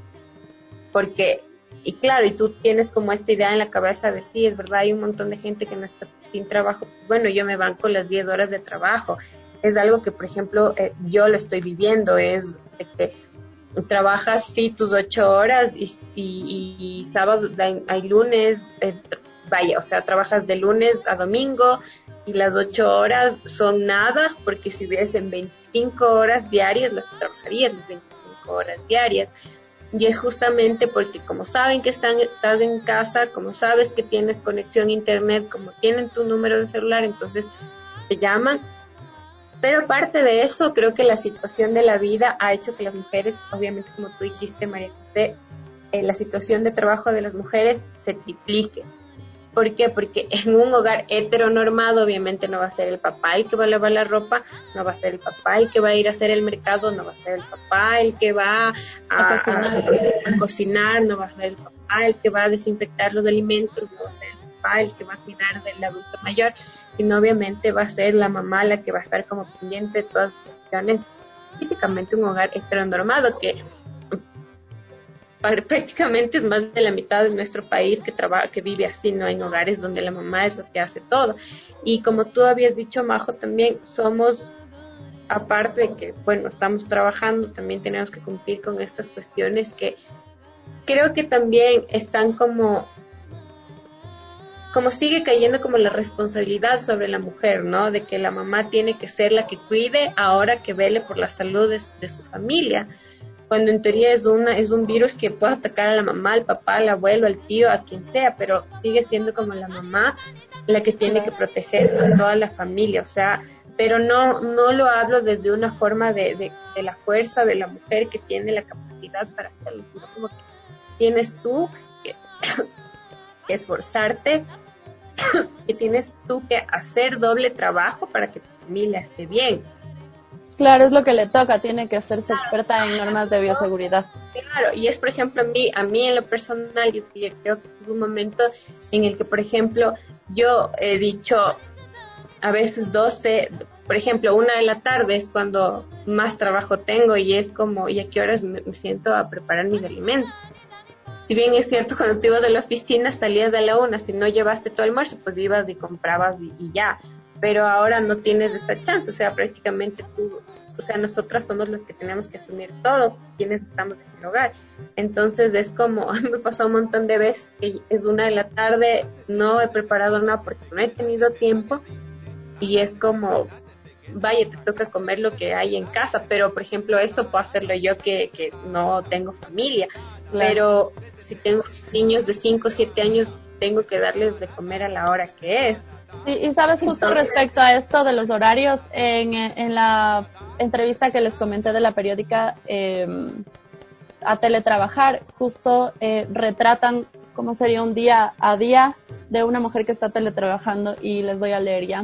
porque y claro, y tú tienes como esta idea en la cabeza de sí, es verdad, hay un montón de gente que no está sin trabajo, bueno, yo me banco las diez horas de trabajo, es algo que por ejemplo eh, yo lo estoy viviendo, es de que trabajas sí tus ocho horas y, y, y sábado hay, hay lunes, eh, vaya, o sea, trabajas de lunes a domingo y las ocho horas son nada, porque si hubiesen veinticinco horas diarias, las trabajarías las veinticinco horas diarias. Y es justamente porque como saben que están, estás en casa, como sabes que tienes conexión a internet, como tienen tu número de celular, entonces te llaman. Pero aparte de eso, creo que la situación de la vida ha hecho que las mujeres, obviamente como tú dijiste, María José, eh, la situación de trabajo de las mujeres se triplique. ¿Por qué? Porque en un hogar heteronormado, obviamente no va a ser el papá el que va a lavar la ropa, no va a ser el papá el que va a ir a hacer el mercado, no va a ser el papá el que va a, a, cocinar. a, a cocinar, no va a ser el papá el que va a desinfectar los alimentos, no va a ser el papá el que va a cuidar del adulto mayor, sino obviamente va a ser la mamá la que va a estar como pendiente de todas las cuestiones. Típicamente un hogar heteronormado que prácticamente es más de la mitad de nuestro país que trabaja, que vive así, ¿no? En hogares donde la mamá es lo que hace todo. Y como tú habías dicho, Majo, también somos, aparte de que, bueno, estamos trabajando, también tenemos que cumplir con estas cuestiones que creo que también están como como sigue cayendo como la responsabilidad sobre la mujer, ¿no? De que la mamá tiene que ser la que cuide ahora que vele por la salud de, de su familia, cuando en teoría es una es un virus que puede atacar a la mamá, al papá, al abuelo, al tío, a quien sea, pero sigue siendo como la mamá la que tiene que proteger a toda la familia, o sea, pero no no lo hablo desde una forma de, de, de la fuerza de la mujer que tiene la capacidad para hacerlo, sino como que tienes tú que, que esforzarte, que tienes tú que hacer doble trabajo para que tu familia esté bien. Claro, es lo que le toca, tiene que hacerse experta en normas de bioseguridad. Claro, y es por ejemplo a mí, a mí en lo personal, yo creo que hubo un momento en el que, por ejemplo, yo he dicho a veces doce, por ejemplo, una de la tarde es cuando más trabajo tengo y es como, ¿y a qué horas me, me siento a preparar mis alimentos? Si bien es cierto, cuando te ibas a la oficina salías de la una, si no llevaste tu almuerzo, pues ibas y comprabas y, y ya. Pero ahora no tienes esa chance, o sea, prácticamente tú, o sea, nosotras somos las que tenemos que asumir todo, quienes estamos en el hogar. Entonces es como, a mí me pasó un montón de veces que es una de la tarde, no he preparado nada porque no he tenido tiempo y es como, vaya, te toca comer lo que hay en casa, pero por ejemplo eso puedo hacerlo yo que, que no tengo familia, claro. Pero si tengo niños de cinco o siete años, tengo que darles de comer a la hora que es. Y, y sabes, justo Entonces, respecto a esto de los horarios, en, en la entrevista que les comenté de la periódica eh, a teletrabajar, justo eh, retratan cómo sería un día a día de una mujer que está teletrabajando y les voy a leer ya.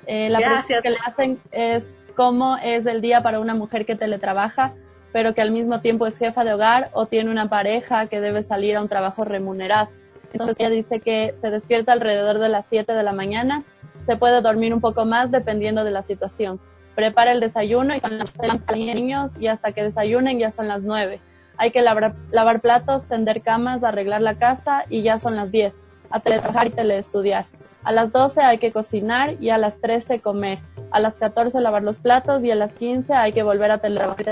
Eh, la Gracias. pregunta que le hacen es cómo es el día para una mujer que teletrabaja, pero que al mismo tiempo es jefa de hogar o tiene una pareja que debe salir a un trabajo remunerado. Entonces ella dice que se despierta alrededor de las siete de la mañana, se puede dormir un poco más dependiendo de la situación. Prepara el desayuno y son las niños y hasta que desayunen ya son las nueve. Hay que lavar, lavar platos, tender camas, arreglar la casa y ya son las diez. A teletrabajar y teleestudiar. A las doce hay que cocinar y a las trece comer. A las catorce lavar los platos y a las quince hay que volver a teletrabajar.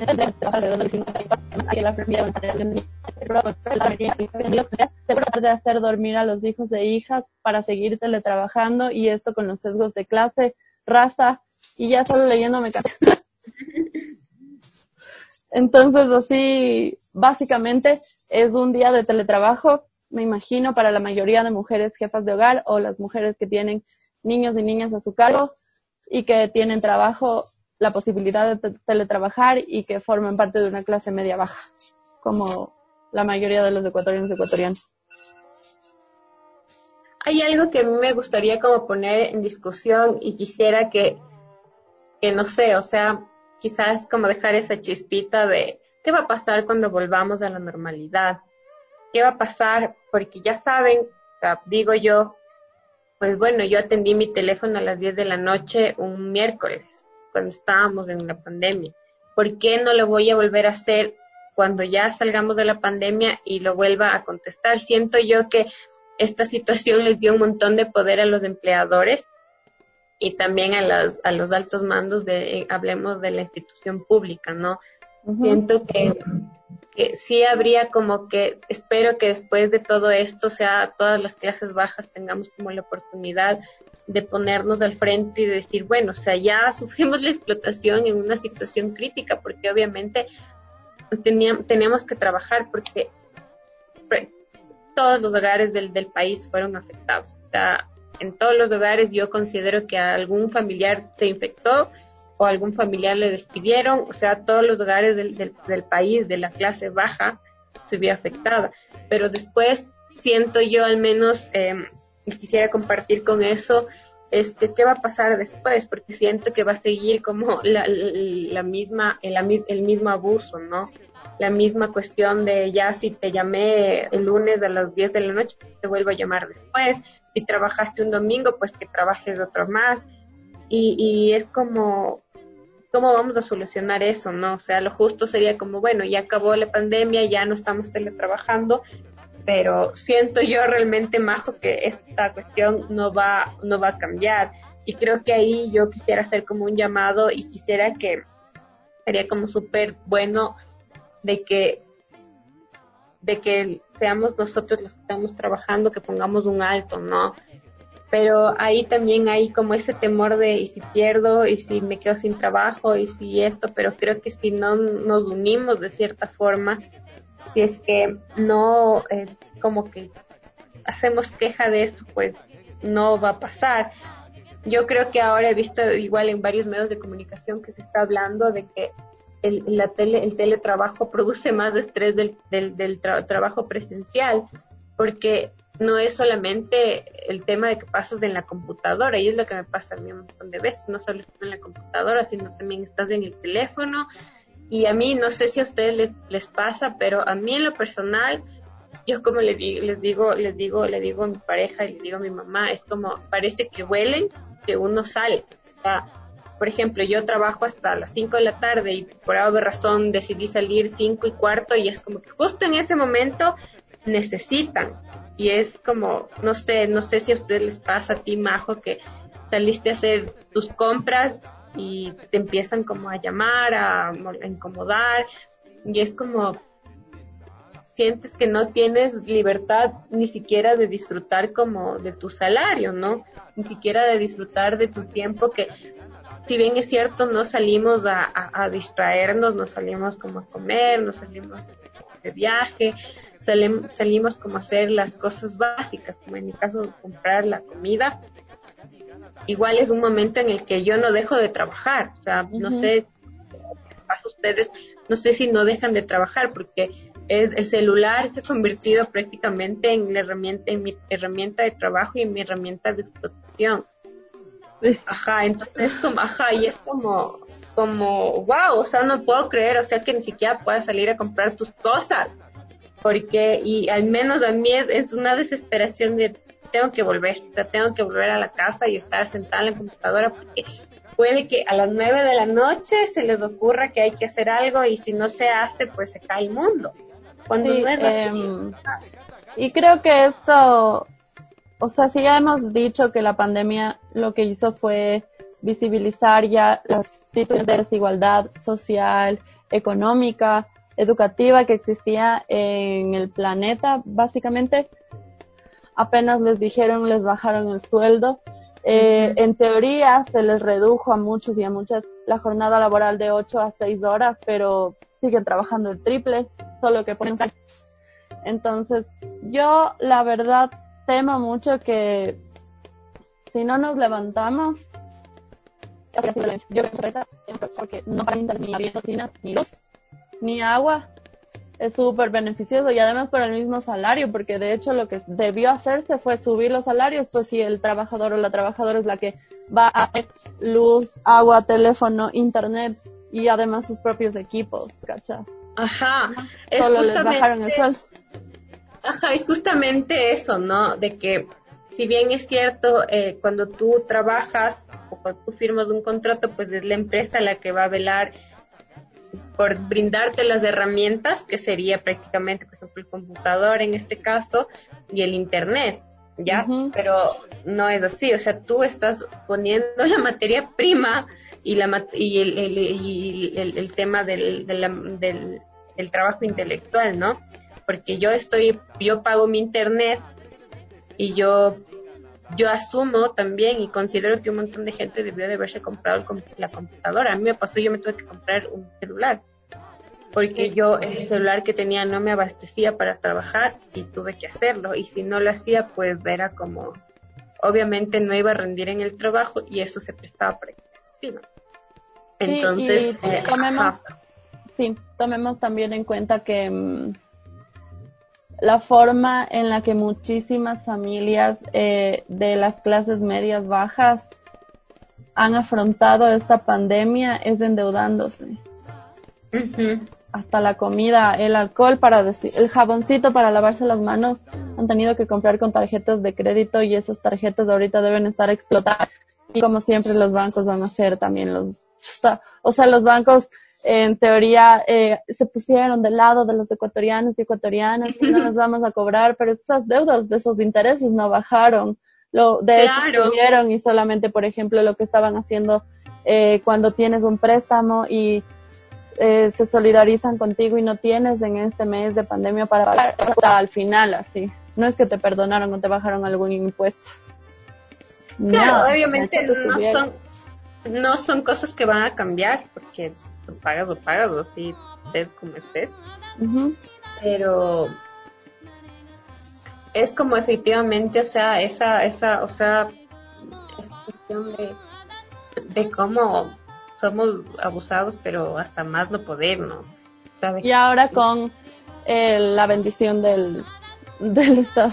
Tratar de hacer dormir a los hijos e hijas para seguir teletrabajando, y esto con los sesgos de clase, raza, y ya solo leyendo me cansé. Entonces, así, básicamente es un día de teletrabajo, me imagino, para la mayoría de mujeres jefas de hogar o las mujeres que tienen niños y niñas a su cargo y que tienen trabajo, la posibilidad de teletrabajar y que forman parte de una clase media baja, como la mayoría de los ecuatorianos y ecuatorianas. Hay algo que a mí me gustaría como poner en discusión y quisiera que, que no sé, o sea, quizás como dejar esa chispita de qué va a pasar cuando volvamos a la normalidad. ¿Qué va a pasar? Porque ya saben, o sea, digo yo, pues bueno, yo atendí mi teléfono a las diez de la noche un miércoles, cuando estábamos en la pandemia. ¿Por qué no lo voy a volver a hacer cuando ya salgamos de la pandemia y lo vuelva a contestar? Siento yo que esta situación les dio un montón de poder a los empleadores y también a, las, a los altos mandos de, eh, hablemos de la institución pública, ¿no? Uh-huh. Siento que que sí habría como que, espero que después de todo esto, sea todas las clases bajas tengamos como la oportunidad de ponernos al frente y de decir, bueno, o sea, ya sufrimos la explotación en una situación crítica, porque obviamente teníamos, teníamos que trabajar porque todos los hogares del, del país fueron afectados. O sea, en todos los hogares yo considero que algún familiar se infectó o algún familiar le despidieron, o sea, todos los hogares del, del, del país, de la clase baja, se vio afectada. Pero después siento yo al menos, eh, y quisiera compartir con eso, este, ¿qué va a pasar después? Porque siento que va a seguir como la, la, la misma, el, el mismo abuso, ¿no? La misma cuestión de ya si te llamé el lunes a las diez de la noche, te vuelvo a llamar después. Si trabajaste un domingo, pues que trabajes otro más. Y, y es como, ¿cómo vamos a solucionar eso, no? O sea, lo justo sería como, bueno, ya acabó la pandemia, ya no estamos teletrabajando, pero siento yo realmente, Majo, que esta cuestión no va, no va a cambiar. Y creo que ahí yo quisiera hacer como un llamado y quisiera que sería como súper bueno de que, de que seamos nosotros los que estamos trabajando, que pongamos un alto, ¿no? Pero ahí también hay como ese temor de y si pierdo, y si me quedo sin trabajo, y si esto, pero creo que si no nos unimos de cierta forma, si es que no eh, como que hacemos queja de esto, pues no va a pasar. Yo creo que ahora he visto igual en varios medios de comunicación que se está hablando de que el, la tele, el teletrabajo produce más estrés del, del, del tra- trabajo presencial, porque no es solamente el tema de que pasas en la computadora, y es lo que me pasa a mí un montón de veces, no solo estás en la computadora, sino también estás en el teléfono, y a mí, no sé si a ustedes les, les pasa, pero a mí en lo personal, yo como les digo, les digo, les digo, le digo a mi pareja, y le digo a mi mamá, es como, parece que huelen que uno sale, o sea, por ejemplo, yo trabajo hasta las cinco de la tarde y por alguna razón decidí salir cinco y cuarto y es como que justo en ese momento necesitan. Y es como, no sé, no sé si a ustedes les pasa a ti, Majo, que saliste a hacer tus compras y te empiezan como a llamar, a, a incomodar, y es como, sientes que no tienes libertad ni siquiera de disfrutar como de tu salario, ¿no? Ni siquiera de disfrutar de tu tiempo, que si bien es cierto, no salimos a, a, a distraernos, no salimos como a comer, no salimos de viaje, salim, salimos como a hacer las cosas básicas, como en mi caso comprar la comida. Igual es un momento en el que yo no dejo de trabajar, o sea, uh-huh. no sé, les pasa a ustedes, no sé si no dejan de trabajar, porque es, el celular se ha convertido prácticamente en la herramienta, en mi herramienta de trabajo y en mi herramienta de explotación. Sí. Ajá, entonces es como, ajá, y es como, como, wow, o sea, no puedo creer, o sea, que ni siquiera puedas salir a comprar tus cosas, porque, y al menos a mí es, es una desesperación de, tengo que volver, o sea, tengo que volver a la casa y estar sentada en la computadora, porque puede que a las nueve de la noche se les ocurra que hay que hacer algo, y si no se hace, pues se cae el mundo, cuando Sí, no es así. eh, y creo que esto, o sea, sí ya hemos dicho que la pandemia lo que hizo fue visibilizar ya las situaciones de desigualdad social, económica, educativa que existía en el planeta. Básicamente, apenas les dijeron, les bajaron el sueldo. Eh, uh-huh. En teoría se les redujo a muchos y a muchas la jornada laboral de ocho a seis horas, pero siguen trabajando el triple, solo que ponen. Entonces, yo la verdad temo mucho que si no nos levantamos, yo porque no hay ni cocina, ni luz, ni agua, es súper beneficioso, y además por el mismo salario, porque de hecho lo que debió hacerse fue subir los salarios, pues si el trabajador o la trabajadora es la que va a luz, agua, teléfono, internet y además sus propios equipos, ¿cachai? Ajá, es solo justamente, les bajaron el sueldo. Ajá, es justamente eso, ¿no? De que si bien es cierto, eh, cuando tú trabajas o cuando tú firmas un contrato, pues es la empresa la que va a velar por brindarte las herramientas, que sería prácticamente, por ejemplo, el computador en este caso y el internet, ¿ya? Uh-huh. Pero no es así, o sea, tú estás poniendo la materia prima y la y el, el, y el, el tema del, de la, del, del trabajo intelectual, ¿no? Porque yo estoy, yo pago mi internet y yo yo asumo también y considero que un montón de gente debió de haberse comprado el, la computadora. A mí me pasó, yo me tuve que comprar un celular porque yo el celular que tenía no me abastecía para trabajar y tuve que hacerlo, y si no lo hacía pues era como, obviamente no iba a rendir en el trabajo y eso se prestaba para que ¿no? Entonces, sí, y eh, tomemos, sí, tomemos también en cuenta que mmm, la forma en la que muchísimas familias eh, de las clases medias bajas han afrontado esta pandemia es endeudándose. Uh-huh. Hasta la comida, el alcohol para decir, el jaboncito para lavarse las manos, han tenido que comprar con tarjetas de crédito, y esas tarjetas ahorita deben estar explotadas. Y como siempre los bancos van a ser también los, o sea, los bancos en teoría eh, se pusieron del lado de los ecuatorianos y ecuatorianas y no les vamos a cobrar, pero esas deudas de esos intereses no bajaron. Lo, de claro. hecho subieron, y solamente, por ejemplo, lo que estaban haciendo eh, cuando tienes un préstamo y eh, se solidarizan contigo y no tienes en este mes de pandemia para pagar al final, así. No es que te perdonaron o te bajaron algún impuesto. Claro, no, obviamente no son, no son cosas que van a cambiar, porque tú pagas o pagas, o así ves como estés. Uh-huh. Pero es como efectivamente, o sea, esa, esa, o sea, esta cuestión de, de cómo somos abusados, pero hasta más no poder, ¿no? O sea, de... Y ahora con eh, la bendición del, del Estado.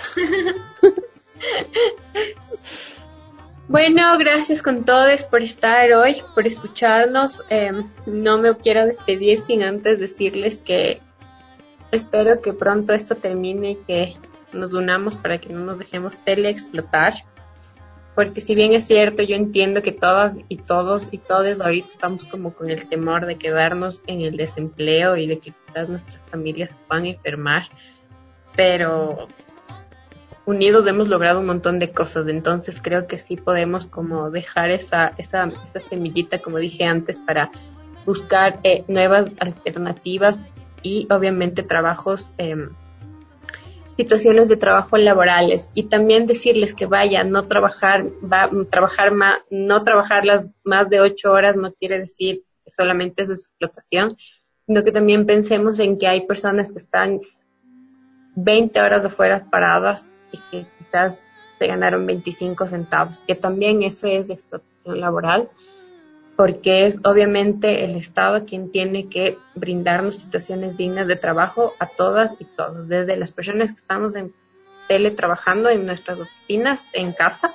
Bueno, gracias con todos por estar hoy, por escucharnos. Eh, no me quiero despedir sin antes decirles que espero que pronto esto termine y que nos unamos para que no nos dejemos teleexplotar. Porque si bien es cierto, yo entiendo que todas y todos y todes ahorita estamos como con el temor de quedarnos en el desempleo y de que quizás nuestras familias se puedan enfermar, pero unidos hemos logrado un montón de cosas, entonces creo que sí podemos como dejar esa esa esa semillita, como dije antes, para buscar eh, nuevas alternativas y obviamente trabajos, eh, situaciones de trabajo laborales, y también decirles que vaya, no trabajar, va, trabajar más, no trabajar las más de ocho horas no quiere decir que solamente eso es explotación, sino que también pensemos en que hay personas que están veinte horas afuera paradas y que quizás se ganaron veinticinco centavos, que también eso es de explotación laboral, porque es obviamente el Estado quien tiene que brindarnos situaciones dignas de trabajo a todas y todos, desde las personas que estamos en teletrabajando en nuestras oficinas, en casa,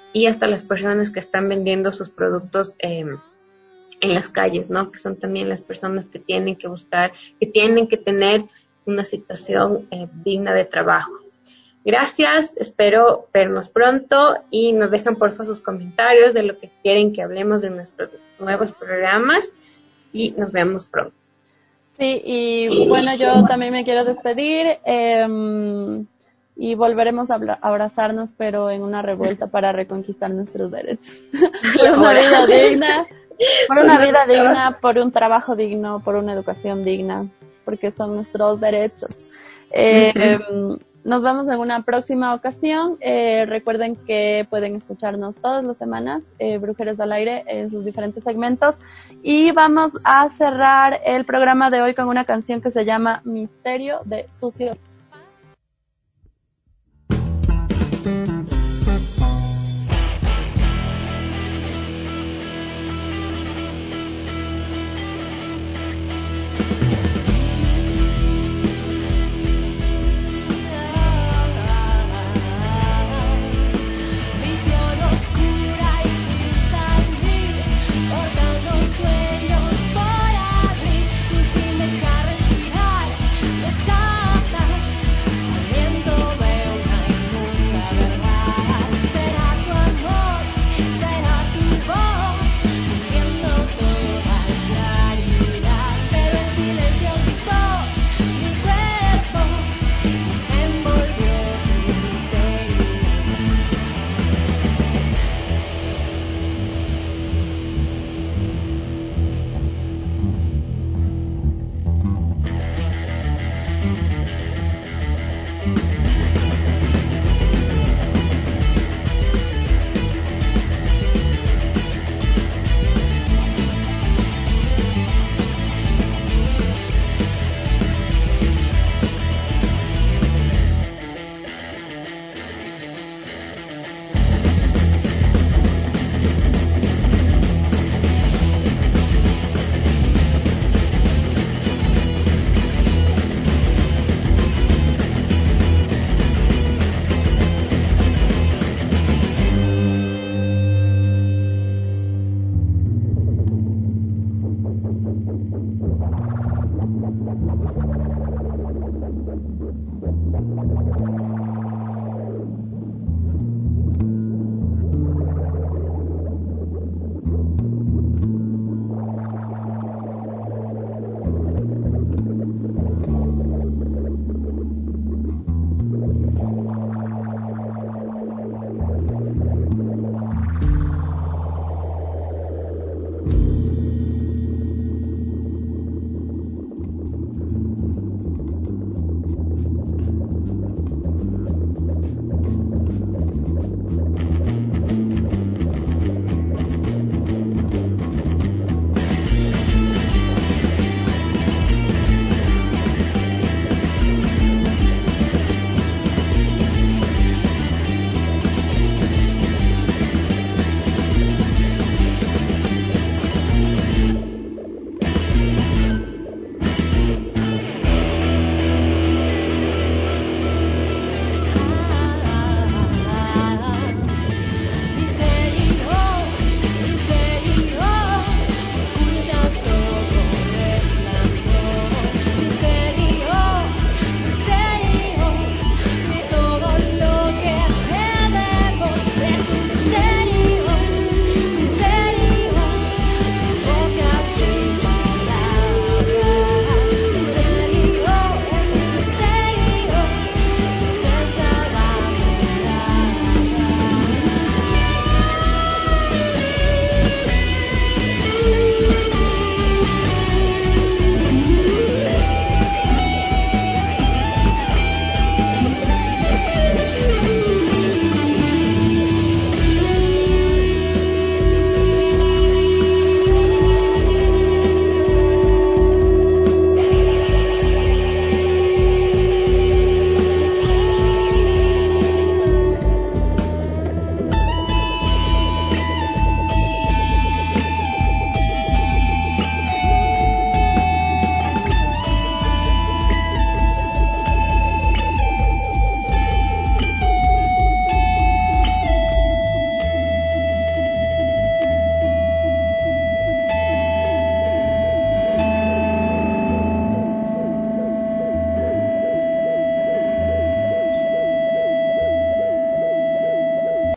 y hasta las personas que están vendiendo sus productos eh, en las calles, ¿no? Que son también las personas que tienen que buscar, que tienen que tener una situación eh, digna de trabajo. Gracias, espero vernos pronto y nos dejan porfa sus comentarios de lo que quieren que hablemos de nuestros nuevos programas y nos vemos pronto. Sí, y bueno, yo también me quiero despedir eh, y volveremos a abrazarnos, pero en una revuelta para reconquistar nuestros derechos. Por una vida digna, por una vida digna, por un trabajo digno, por una educación digna, porque son nuestros derechos. Eh, uh-huh. Nos vemos en una próxima ocasión. Eh, recuerden que pueden escucharnos todas las semanas, eh, Brujeres al Aire, en sus diferentes segmentos. Y vamos a cerrar el programa de hoy con una canción que se llama Misterio de Sucio.